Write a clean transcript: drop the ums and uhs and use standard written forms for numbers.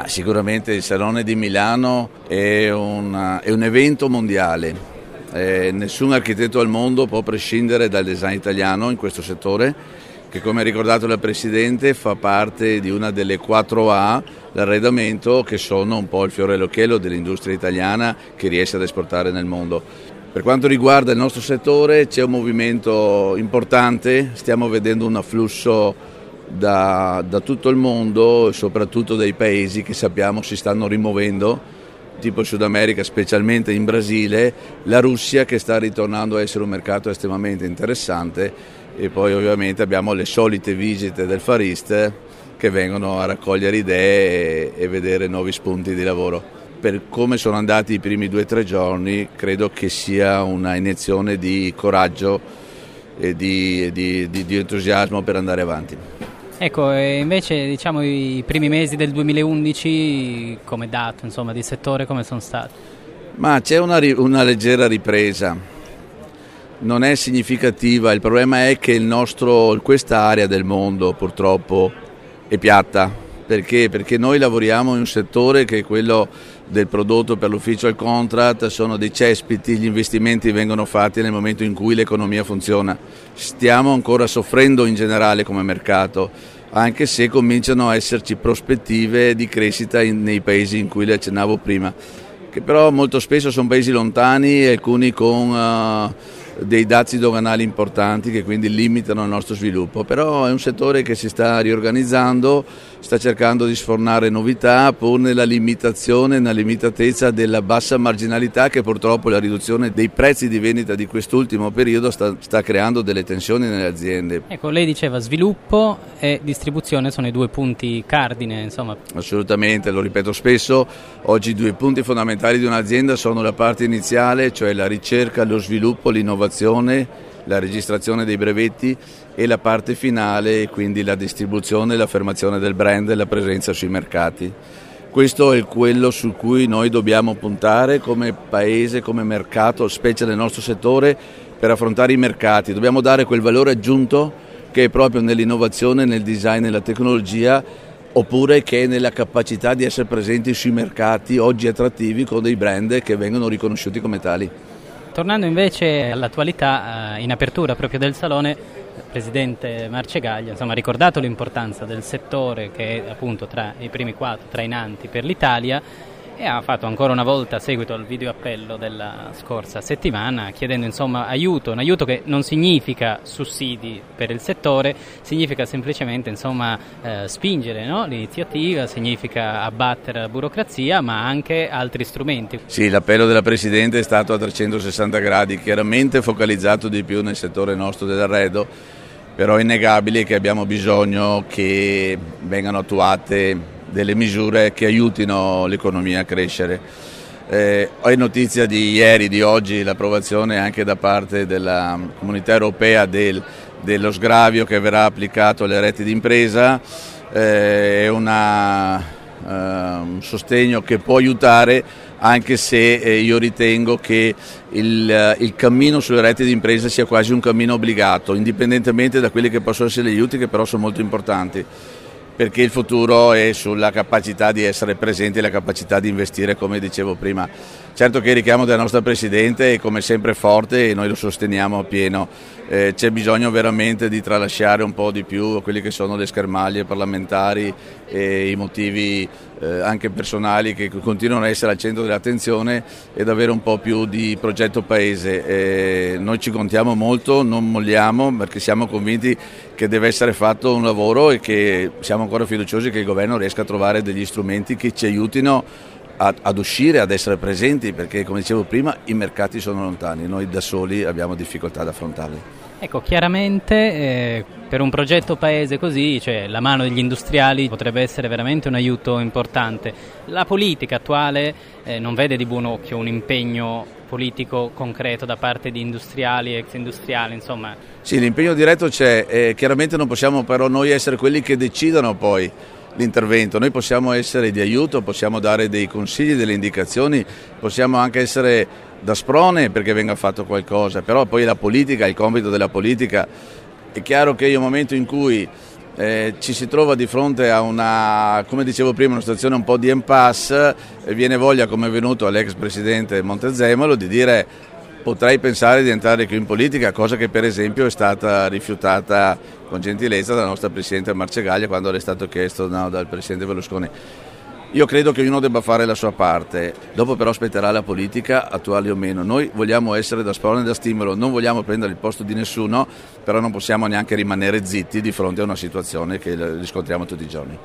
Ma sicuramente il Salone di Milano è un evento mondiale. Nessun architetto al mondo può prescindere dal design italiano in questo settore, che come ha ricordato la Presidente fa parte di una delle 4A, l'arredamento, che sono un po' il fiore all'occhiello dell'industria italiana che riesce ad esportare nel mondo. Per quanto riguarda il nostro settore c'è un movimento importante, stiamo vedendo un afflusso da tutto il mondo e soprattutto dai paesi che sappiamo si stanno rimuovendo, tipo il Sud America, specialmente in Brasile, la Russia che sta ritornando a essere un mercato estremamente interessante, e poi ovviamente abbiamo le solite visite del Far East che vengono a raccogliere idee e vedere nuovi spunti di lavoro. Per come sono andati i primi 2 o 3 giorni credo che sia una iniezione di coraggio e di entusiasmo per andare avanti. Ecco, e invece diciamo i primi mesi del 2011 come dato, insomma, di settore come sono stati? Ma c'è una leggera ripresa, non è significativa, il problema è che questa area del mondo purtroppo è piatta. Perché? Perché noi lavoriamo in un settore che è quello del prodotto per l'official contract, sono dei cespiti, gli investimenti vengono fatti nel momento in cui l'economia funziona. Stiamo ancora soffrendo in generale come mercato, anche se cominciano a esserci prospettive di crescita nei paesi in cui le accennavo prima, che però molto spesso sono paesi lontani, alcuni con dei dazi doganali importanti che quindi limitano il nostro sviluppo, però è un settore che si sta riorganizzando, sta cercando di sfornare novità pur nella limitatezza della bassa marginalità che purtroppo la riduzione dei prezzi di vendita di quest'ultimo periodo sta creando delle tensioni nelle aziende. Ecco, lei diceva sviluppo e distribuzione sono i 2 punti cardine, insomma. Assolutamente, lo ripeto spesso, oggi i 2 punti fondamentali di un'azienda sono la parte iniziale, cioè la ricerca, lo sviluppo, l'innovazione, la registrazione dei brevetti, e la parte finale, quindi la distribuzione, l'affermazione del brand e la presenza sui mercati. Questo è quello su cui noi dobbiamo puntare come paese, come mercato, specie nel nostro settore, per affrontare i mercati. Dobbiamo dare quel valore aggiunto che è proprio nell'innovazione, nel design, nella tecnologia, oppure che è nella capacità di essere presenti sui mercati oggi attrattivi con dei brand che vengono riconosciuti come tali. Tornando invece all'attualità, in apertura proprio del Salone, il Presidente Marcegaglia ha ricordato l'importanza del settore che è appunto tra i primi 4 trainanti per l'Italia, e ha fatto ancora una volta seguito al video appello della scorsa settimana chiedendo un aiuto che non significa sussidi per il settore, significa semplicemente spingere, no? L'iniziativa, significa abbattere la burocrazia ma anche altri strumenti. Sì, l'appello della Presidente è stato a 360 gradi, chiaramente focalizzato di più nel settore nostro dell'arredo, però è innegabile che abbiamo bisogno che vengano attuate delle misure che aiutino l'economia a crescere. Ho notizia di ieri, di oggi, l'approvazione anche da parte della Comunità Europea dello sgravio che verrà applicato alle reti d'impresa, è un sostegno che può aiutare, anche se io ritengo che il cammino sulle reti d'impresa sia quasi un cammino obbligato, indipendentemente da quelli che possono essere gli aiuti, che però sono molto importanti, perché il futuro è sulla capacità di essere presenti e la capacità di investire, come dicevo prima. Certo che il richiamo della nostra Presidente è come sempre forte e noi lo sosteniamo a pieno. C'è bisogno veramente di tralasciare un po' di più quelle che sono le schermaglie parlamentari e i motivi anche personali che continuano a essere al centro dell'attenzione, ed avere un po' più di progetto paese. Noi ci contiamo molto, non molliamo, perché siamo convinti che deve essere fatto un lavoro e che siamo ancora fiduciosi che il governo riesca a trovare degli strumenti che ci aiutino ad uscire, ad essere presenti, perché come dicevo prima i mercati sono lontani, noi da soli abbiamo difficoltà ad affrontarli. Ecco, chiaramente per un progetto paese così, cioè la mano degli industriali potrebbe essere veramente un aiuto importante. La politica attuale non vede di buon occhio un impegno politico concreto da parte di industriali, ex industriali, insomma? Sì, l'impegno diretto c'è, chiaramente non possiamo però noi essere quelli che decidano poi l'intervento, noi possiamo essere di aiuto, possiamo dare dei consigli, delle indicazioni, possiamo anche essere da sprone perché venga fatto qualcosa, però poi la politica, il compito della politica. È chiaro che in un momento in cui ci si trova di fronte a una, come dicevo prima, una situazione un po' di impasse, e viene voglia, come è venuto all'ex presidente Montezemolo, di dire potrei pensare di entrare qui in politica, cosa che per esempio è stata rifiutata con gentilezza dalla nostra presidente Marcegaglia quando le è stato chiesto dal presidente Berlusconi. Io credo che ognuno debba fare la sua parte, dopo però aspetterà la politica, attuale o meno. Noi vogliamo essere da sprone e da stimolo, non vogliamo prendere il posto di nessuno, però non possiamo neanche rimanere zitti di fronte a una situazione che riscontriamo tutti i giorni.